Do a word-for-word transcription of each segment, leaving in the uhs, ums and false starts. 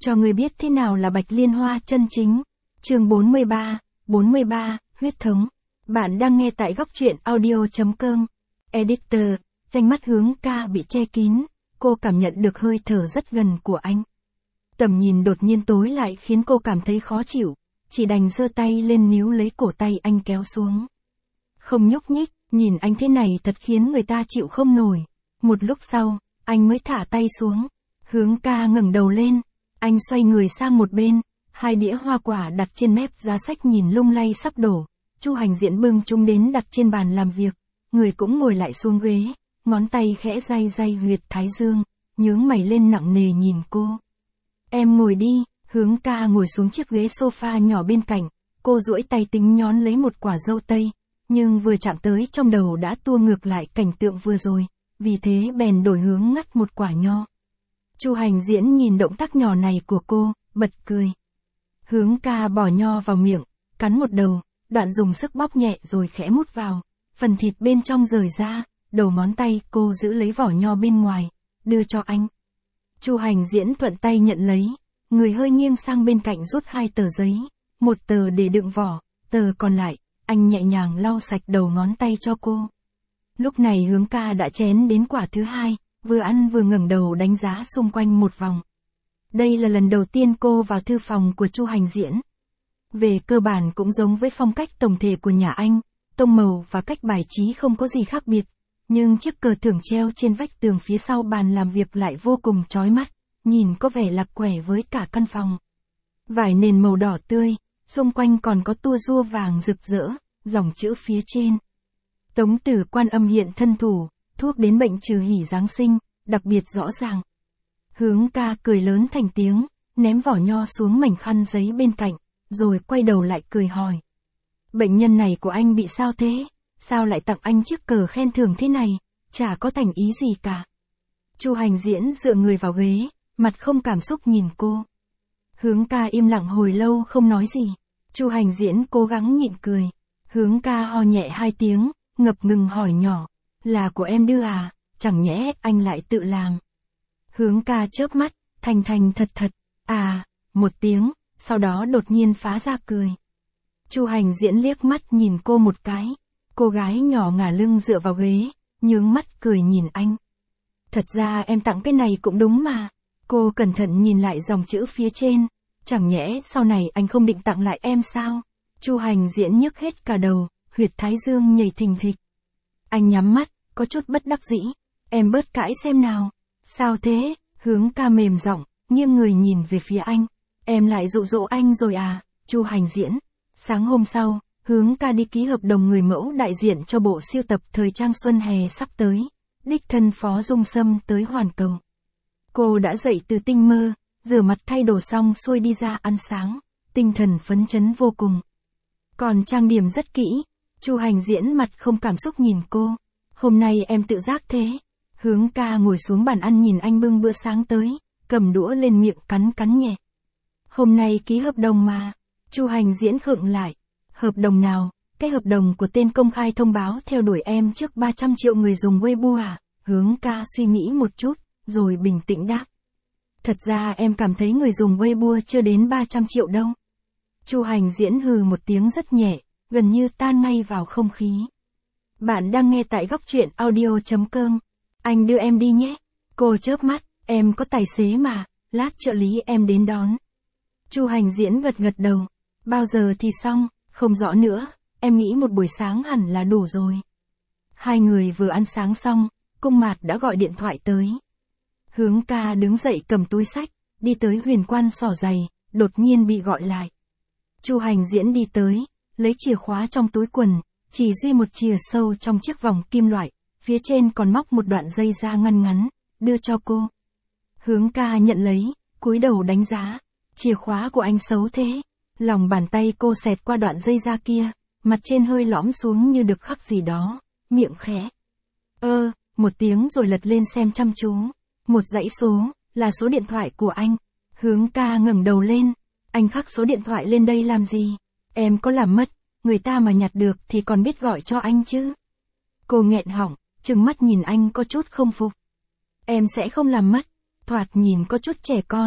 cho ngươi biết thế nào là Bạch Liên Hoa chân chính. Chương bốn mươi ba, bốn mươi ba, huyết thống. Bạn đang nghe tại góc truyện audio chấm com. Editor, danh mắt Hướng Ca bị che kín, cô cảm nhận được hơi thở rất gần của anh. Tầm nhìn đột nhiên tối lại khiến cô cảm thấy khó chịu, chỉ đành giơ tay lên níu lấy cổ tay anh kéo xuống. Không nhúc nhích, nhìn anh thế này thật khiến người ta chịu không nổi. Một lúc sau, anh mới thả tay xuống. Hướng Ca ngẩng đầu lên, anh xoay người sang một bên, hai đĩa hoa quả đặt trên mép giá sách nhìn lung lay sắp đổ. Chu Hành Diễn bưng chúng đến đặt trên bàn làm việc, người cũng ngồi lại xuống ghế, ngón tay khẽ day day huyệt thái dương, nhướng mày lên nặng nề nhìn cô. Em ngồi đi. Hướng Ca ngồi xuống chiếc ghế sofa nhỏ bên cạnh, cô duỗi tay tính nhón lấy một quả dâu tây, nhưng vừa chạm tới trong đầu đã tua ngược lại cảnh tượng vừa rồi, vì thế bèn đổi hướng ngắt một quả nho. Chu Hành Diễn nhìn động tác nhỏ này của cô, bật cười. Hướng Ca bỏ nho vào miệng, cắn một đầu, đoạn dùng sức bóp nhẹ rồi khẽ mút vào, phần thịt bên trong rời ra, đầu ngón tay cô giữ lấy vỏ nho bên ngoài, đưa cho anh. Chu Hành Diễn thuận tay nhận lấy, người hơi nghiêng sang bên cạnh rút hai tờ giấy, một tờ để đựng vỏ, tờ còn lại, anh nhẹ nhàng lau sạch đầu ngón tay cho cô. Lúc này Hướng Ca đã chén đến quả thứ hai, vừa ăn vừa ngẩng đầu đánh giá xung quanh một vòng. Đây là lần đầu tiên cô vào thư phòng của Chu Hành Diễn. Về cơ bản cũng giống với phong cách tổng thể của nhà anh, tông màu và cách bài trí không có gì khác biệt, nhưng chiếc cờ thưởng treo trên vách tường phía sau bàn làm việc lại vô cùng chói mắt, nhìn có vẻ lạc quẻ với cả căn phòng. Vải nền màu đỏ tươi, xung quanh còn có tua rua vàng rực rỡ, dòng chữ phía trên. Tống Tử Quan Âm hiện thân thủ, thuốc đến bệnh trừ hỉ Giáng sinh, đặc biệt rõ ràng. Hướng Ca cười lớn thành tiếng, ném vỏ nho xuống mảnh khăn giấy bên cạnh, rồi quay đầu lại cười hỏi. Bệnh nhân này của anh bị sao thế? Sao lại tặng anh chiếc cờ khen thưởng thế này? Chả có thành ý gì cả. Chu Hành Diễn dựa người vào ghế, mặt không cảm xúc nhìn cô. Hướng Ca im lặng hồi lâu không nói gì. Chu Hành Diễn cố gắng nhịn cười. Hướng Ca ho nhẹ hai tiếng, ngập ngừng hỏi nhỏ. Là của em đưa à? Chẳng nhẽ anh lại tự làm. Hướng Ca chớp mắt, thành thành thật thật. À, một tiếng, sau đó đột nhiên phá ra cười. Chu Hành Diễn liếc mắt nhìn cô một cái. Cô gái nhỏ ngả lưng dựa vào ghế, nhướng mắt cười nhìn anh. Thật ra em tặng cái này cũng đúng mà. Cô cẩn thận nhìn lại dòng chữ phía trên. Chẳng nhẽ sau này anh không định tặng lại em sao? Chu Hành Diễn nhức hết cả đầu, huyệt thái dương nhảy thình thịch. Anh nhắm mắt, có chút bất đắc dĩ. Em bớt cãi xem nào. Sao thế? Hướng Ca mềm giọng, nghiêng người nhìn về phía anh. Em lại dụ dỗ anh rồi à? Chu Hành Diễn. Sáng hôm sau, Hướng Ca đi ký hợp đồng người mẫu đại diện cho bộ siêu tập thời trang xuân hè sắp tới. Đích thân Phó Dung Sâm tới hoàn cầu. Cô đã dậy từ tinh mơ, rửa mặt thay đồ xong xuôi đi ra ăn sáng, tinh thần phấn chấn vô cùng. Còn trang điểm rất kỹ, Chu Hành Diễn mặt không cảm xúc nhìn cô. Hôm nay em tự giác thế. Hướng Ca ngồi xuống bàn ăn nhìn anh bưng bữa sáng tới, cầm đũa lên miệng cắn cắn nhẹ. Hôm nay ký hợp đồng mà. Chu Hành Diễn khựng lại. Hợp đồng nào? Cái hợp đồng của tên công khai thông báo theo đuổi em trước ba trăm triệu người dùng Weibo à? Hướng Ca suy nghĩ một chút, rồi bình tĩnh đáp. Thật ra em cảm thấy người dùng Weibo chưa đến ba trăm triệu đâu. Chu Hành Diễn hừ một tiếng rất nhẹ, gần như tan ngay vào không khí. Bạn đang nghe tại góc truyện audio chấm com. Anh đưa em đi nhé. Cô chớp mắt, em có tài xế mà, lát trợ lý em đến đón. Chu Hành Diễn gật gật đầu. Bao giờ thì xong? Không rõ nữa, em nghĩ một buổi sáng hẳn là đủ rồi. Hai người vừa ăn sáng xong, Cung Mạt đã gọi điện thoại tới. Hướng Ca đứng dậy cầm túi xách, đi tới Huyền Quan xỏ giày, đột nhiên bị gọi lại. Chu Hành Diễn đi tới, lấy chìa khóa trong túi quần, chỉ duy một chìa sâu trong chiếc vòng kim loại, phía trên còn móc một đoạn dây da ngăn ngắn, đưa cho cô. Hướng Ca nhận lấy, cúi đầu đánh giá, chìa khóa của anh xấu thế. Lòng bàn tay cô xẹt qua đoạn dây da kia, mặt trên hơi lõm xuống như được khắc gì đó, miệng khẽ. Ơ, một tiếng rồi lật lên xem chăm chú. Một dãy số, là số điện thoại của anh. Hướng Ca ngẩng đầu lên. Anh khắc số điện thoại lên đây làm gì? Em có làm mất, người ta mà nhặt được thì còn biết gọi cho anh chứ. Cô nghẹn họng, trừng mắt nhìn anh có chút không phục. Em sẽ không làm mất. Thoạt nhìn có chút trẻ con,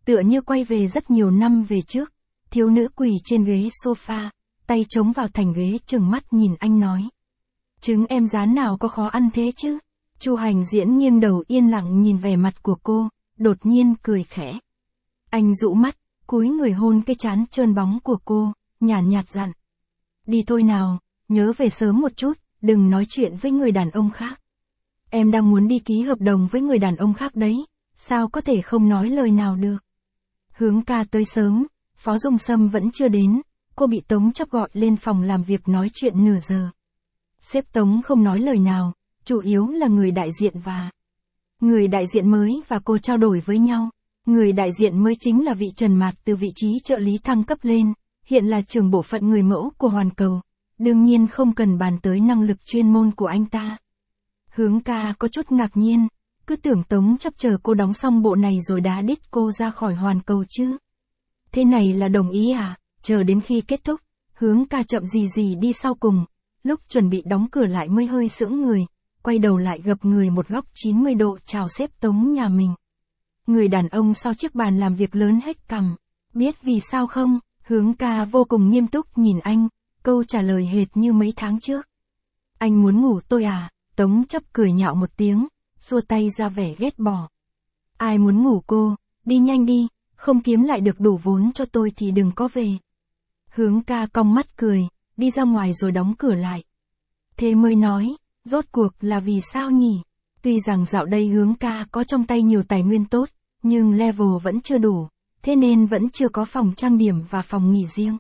Tựa như quay về rất nhiều năm về trước, thiếu nữ quỳ trên ghế sofa, tay chống vào thành ghế trừng mắt nhìn anh nói. Trứng em rán nào có khó ăn thế chứ? Chu Hành Diễn nghiêng đầu yên lặng nhìn vẻ mặt của cô, đột nhiên cười khẽ. Anh dụ mắt, cúi người hôn cái trán trơn bóng của cô, nhàn nhạt dặn. Đi thôi nào, nhớ về sớm một chút, đừng nói chuyện với người đàn ông khác. Em đang muốn đi ký hợp đồng với người đàn ông khác đấy, sao có thể không nói lời nào được. Hướng ca tới sớm, Phó Dung Sâm vẫn chưa đến, cô bị Tống Chấp gọi lên phòng làm việc nói chuyện nửa giờ. Sếp Tống không nói lời nào, chủ yếu là người đại diện và người đại diện mới và cô trao đổi với nhau. Người đại diện mới chính là vị Trần Mạt từ vị trí trợ lý thăng cấp lên, hiện là trưởng bộ phận người mẫu của Hoàn Cầu, đương nhiên không cần bàn tới năng lực chuyên môn của anh ta. Hướng ca có chút ngạc nhiên, cứ tưởng Tống Chấp chờ cô đóng xong bộ này rồi đá đít cô ra khỏi Hoàn Cầu chứ. Thế này là đồng ý à? Chờ đến khi kết thúc, Hướng ca chậm gì gì đi sau cùng, lúc chuẩn bị đóng cửa lại mới hơi sững người, quay đầu lại gập người một góc chín mươi độ chào sếp Tống nhà mình. Người đàn ông sau chiếc bàn làm việc lớn hết cằm, biết vì sao không? Hướng ca vô cùng nghiêm túc nhìn anh, câu trả lời hệt như mấy tháng trước. Anh muốn ngủ tôi à? Tống Chấp cười nhạo một tiếng, xua tay ra vẻ ghét bỏ. Ai muốn ngủ cô, đi nhanh đi, không kiếm lại được đủ vốn cho tôi thì đừng có về. Hướng ca cong mắt cười, đi ra ngoài rồi đóng cửa lại. Thế mới nói, rốt cuộc là vì sao nhỉ? Tuy rằng dạo đây Hướng ca có trong tay nhiều tài nguyên tốt, nhưng level vẫn chưa đủ, thế nên vẫn chưa có phòng trang điểm và phòng nghỉ riêng.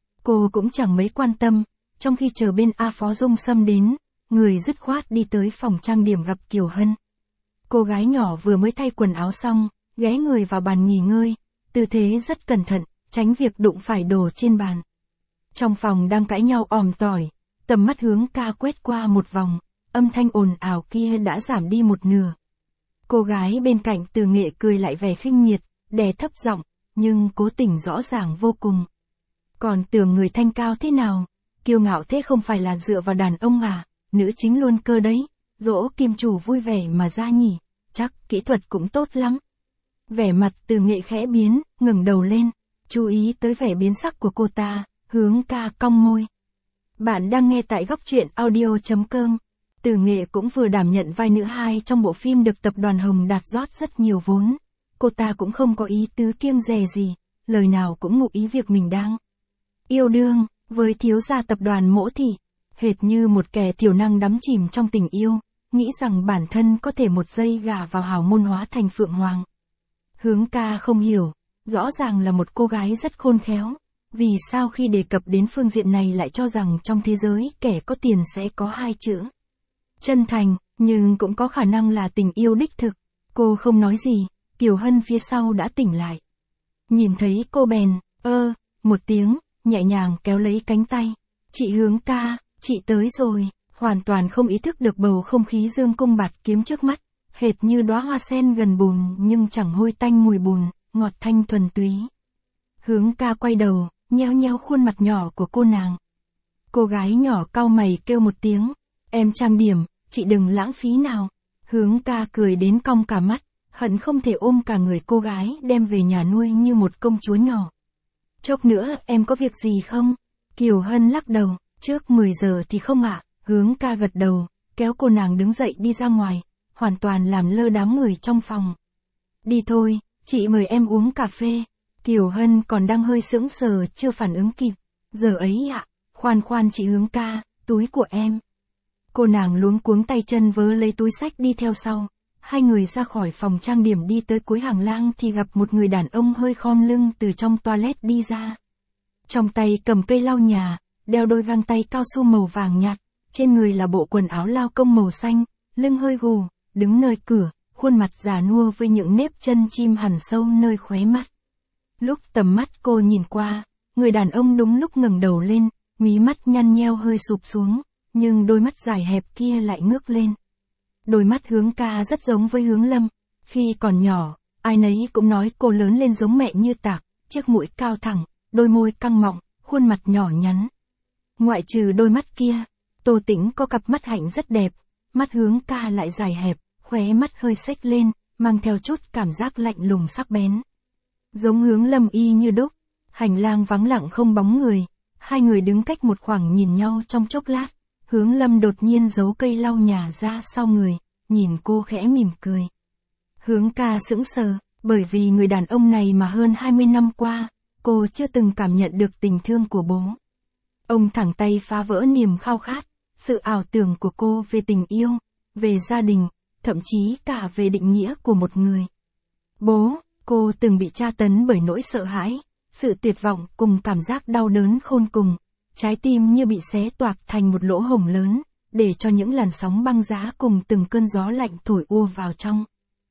Cô cũng chẳng mấy quan tâm, trong khi chờ bên A Phó Dung Sâm đến, người dứt khoát đi tới phòng trang điểm gặp Kiều Hân. Cô gái nhỏ vừa mới thay quần áo xong, ghé người vào bàn nghỉ ngơi, tư thế rất cẩn thận, tránh việc đụng phải đồ trên bàn. Trong phòng đang cãi nhau òm tỏi, tầm mắt Hướng ca quét qua một vòng, âm thanh ồn ào kia đã giảm đi một nửa. Cô gái bên cạnh Từ Nghệ cười lại vẻ khinh miệt, đè thấp giọng, nhưng cố tình rõ ràng vô cùng. Còn tưởng người thanh cao thế nào, kiêu ngạo thế không phải là dựa vào đàn ông à, nữ chính luôn cơ đấy, dỗ kim chủ vui vẻ mà ra nhỉ, chắc kỹ thuật cũng tốt lắm. Vẻ mặt Từ Nghệ khẽ biến, ngẩng đầu lên, chú ý tới vẻ biến sắc của cô ta, Hướng ca cong môi. Bạn đang nghe tại góc truyện audio chấm com. Từ Nghệ cũng vừa đảm nhận vai nữ hai trong bộ phim được tập đoàn Hồng Đạt rót rất nhiều vốn. Cô ta cũng không có ý tứ kiêng dè gì, lời nào cũng ngụ ý việc mình đang yêu đương với thiếu gia tập đoàn Mỗ Thị, hệt như một kẻ thiểu năng đắm chìm trong tình yêu, nghĩ rằng bản thân có thể một giây gả vào hào môn hóa thành Phượng Hoàng. Hướng ca không hiểu, rõ ràng là một cô gái rất khôn khéo, vì sao khi đề cập đến phương diện này lại cho rằng trong thế giới kẻ có tiền sẽ có hai chữ chân thành, nhưng cũng có khả năng là tình yêu đích thực. Cô không nói gì, Kiều Hân phía sau đã tỉnh lại. Nhìn thấy cô bèn, ơ, một tiếng, nhẹ nhàng kéo lấy cánh tay. Chị Hướng ca, chị tới rồi, hoàn toàn không ý thức được bầu không khí dương cung bạt kiếm trước mắt, hệt như đóa hoa sen gần bùn nhưng chẳng hôi tanh mùi bùn, ngọt thanh thuần túy. Hướng ca quay đầu, nheo nheo khuôn mặt nhỏ của cô nàng. Cô gái nhỏ cau mày kêu một tiếng, em trang điểm, chị đừng lãng phí nào. Hướng ca cười đến cong cả mắt, hận không thể ôm cả người cô gái đem về nhà nuôi như một công chúa nhỏ. Chốc nữa em có việc gì không? Kiều Hân lắc đầu, trước mười giờ thì không ạ. Hướng ca gật đầu, kéo cô nàng đứng dậy đi ra ngoài, hoàn toàn làm lơ đám người trong phòng. Đi thôi, chị mời em uống cà phê. Kiều Hân còn đang hơi sững sờ chưa phản ứng kịp. Giờ ấy ạ, khoan khoan chị Hướng ca, túi của em. Cô nàng luống cuống tay chân vớ lấy túi xách đi theo sau. Hai người ra khỏi phòng trang điểm đi tới cuối hành lang thì gặp một người đàn ông hơi khom lưng từ trong toilet đi ra. Trong tay cầm cây lau nhà, đeo đôi găng tay cao su màu vàng nhạt, trên người là bộ quần áo lao công màu xanh, lưng hơi gù, đứng nơi cửa, khuôn mặt già nua với những nếp chân chim hằn sâu nơi khóe mắt. Lúc tầm mắt cô nhìn qua, người đàn ông đúng lúc ngẩng đầu lên, mí mắt nhăn nheo hơi sụp xuống, nhưng đôi mắt dài hẹp kia lại ngước lên. Đôi mắt Hướng ca rất giống với Hướng Lâm, khi còn nhỏ, ai nấy cũng nói cô lớn lên giống mẹ như tạc, chiếc mũi cao thẳng, đôi môi căng mọng, khuôn mặt nhỏ nhắn. Ngoại trừ đôi mắt kia, Tô Tĩnh có cặp mắt hạnh rất đẹp, mắt Hướng ca lại dài hẹp, khóe mắt hơi xếch lên, mang theo chút cảm giác lạnh lùng sắc bén. Giống Hướng Lâm y như đúc, hành lang vắng lặng không bóng người, hai người đứng cách một khoảng nhìn nhau trong chốc lát, Hướng Lâm đột nhiên giấu cây lau nhà ra sau người, nhìn cô khẽ mỉm cười. Hướng ca sững sờ, bởi vì người đàn ông này mà hơn hai mươi năm qua, cô chưa từng cảm nhận được tình thương của bố. Ông thẳng tay phá vỡ niềm khao khát, sự ảo tưởng của cô về tình yêu, về gia đình, thậm chí cả về định nghĩa của một người. Bố, cô từng bị tra tấn bởi nỗi sợ hãi, sự tuyệt vọng cùng cảm giác đau đớn khôn cùng, trái tim như bị xé toạc thành một lỗ hổng lớn, để cho những làn sóng băng giá cùng từng cơn gió lạnh thổi ùa vào trong.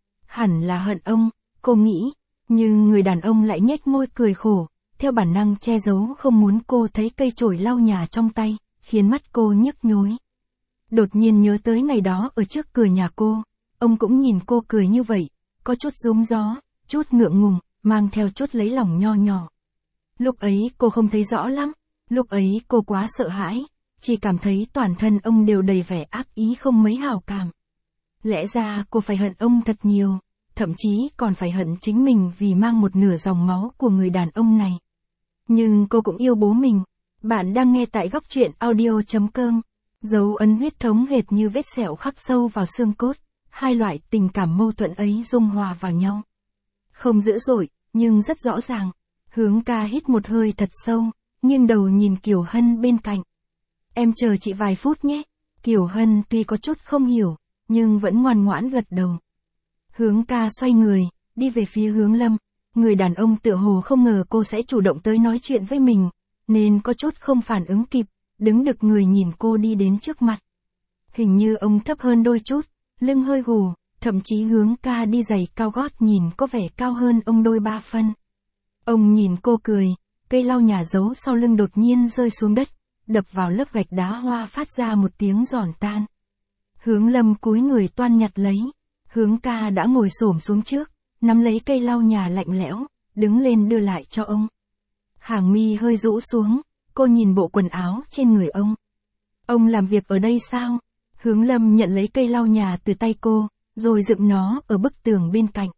Hẳn là hận ông, cô nghĩ, nhưng người đàn ông lại nhếch môi cười khổ, theo bản năng che giấu không muốn cô thấy cây chổi lau nhà trong tay, khiến mắt cô nhức nhối. Đột nhiên nhớ tới ngày đó ở trước cửa nhà cô, ông cũng nhìn cô cười như vậy, có chút rúm gió, chút ngượng ngùng, mang theo chút lấy lòng nho nhỏ. Lúc ấy cô không thấy rõ lắm, lúc ấy cô quá sợ hãi, chỉ cảm thấy toàn thân ông đều đầy vẻ ác ý không mấy hảo cảm. Lẽ ra cô phải hận ông thật nhiều, thậm chí còn phải hận chính mình vì mang một nửa dòng máu của người đàn ông này. Nhưng cô cũng yêu bố mình. Bạn đang nghe tại góc truyện audio chấm com. Dấu ấn huyết thống hệt như vết sẹo khắc sâu vào xương cốt, hai loại tình cảm mâu thuẫn ấy dung hòa vào nhau. Không dữ dội, nhưng rất rõ ràng. Hướng ca hít một hơi thật sâu, nghiêng đầu nhìn Kiều Hân bên cạnh. Em chờ chị vài phút nhé. Kiều Hân tuy có chút không hiểu, nhưng vẫn ngoan ngoãn gật đầu. Hướng ca xoay người, đi về phía Hướng Lâm. Người đàn ông tựa hồ không ngờ cô sẽ chủ động tới nói chuyện với mình, nên có chút không phản ứng kịp, đứng đực người nhìn cô đi đến trước mặt. Hình như ông thấp hơn đôi chút, lưng hơi gù, thậm chí Hướng ca đi giày cao gót nhìn có vẻ cao hơn ông đôi ba phân. Ông nhìn cô cười, cây lau nhà giấu sau lưng đột nhiên rơi xuống đất, đập vào lớp gạch đá hoa phát ra một tiếng giòn tan. Hướng Lâm cúi người toan nhặt lấy, Hướng ca đã ngồi xổm xuống trước, nắm lấy cây lau nhà lạnh lẽo, đứng lên đưa lại cho ông. Hàng mi hơi rũ xuống, cô nhìn bộ quần áo trên người ông. Ông làm việc ở đây sao? Hướng Lâm nhận lấy cây lau nhà từ tay cô, rồi dựng nó ở bức tường bên cạnh.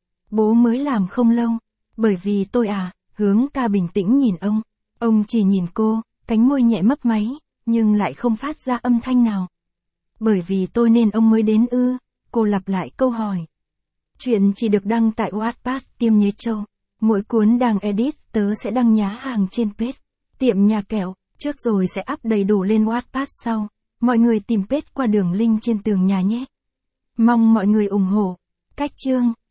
Bố mới làm không lâu, bởi vì tôi à, Hướng ca bình tĩnh nhìn ông. Ông chỉ nhìn cô, cánh môi nhẹ mấp máy, nhưng lại không phát ra âm thanh nào. Bởi vì tôi nên ông mới đến ư, cô lặp lại câu hỏi. Chuyện chỉ được đăng tại Wattpad Tiêm Nhế Châu. Mỗi cuốn đang edit tớ sẽ đăng nhá hàng trên page Tiệm Nhà Kẹo, trước rồi sẽ up đầy đủ lên Wattpad sau. Mọi người tìm page qua đường link trên tường nhà nhé. Mong mọi người ủng hộ. Cách chương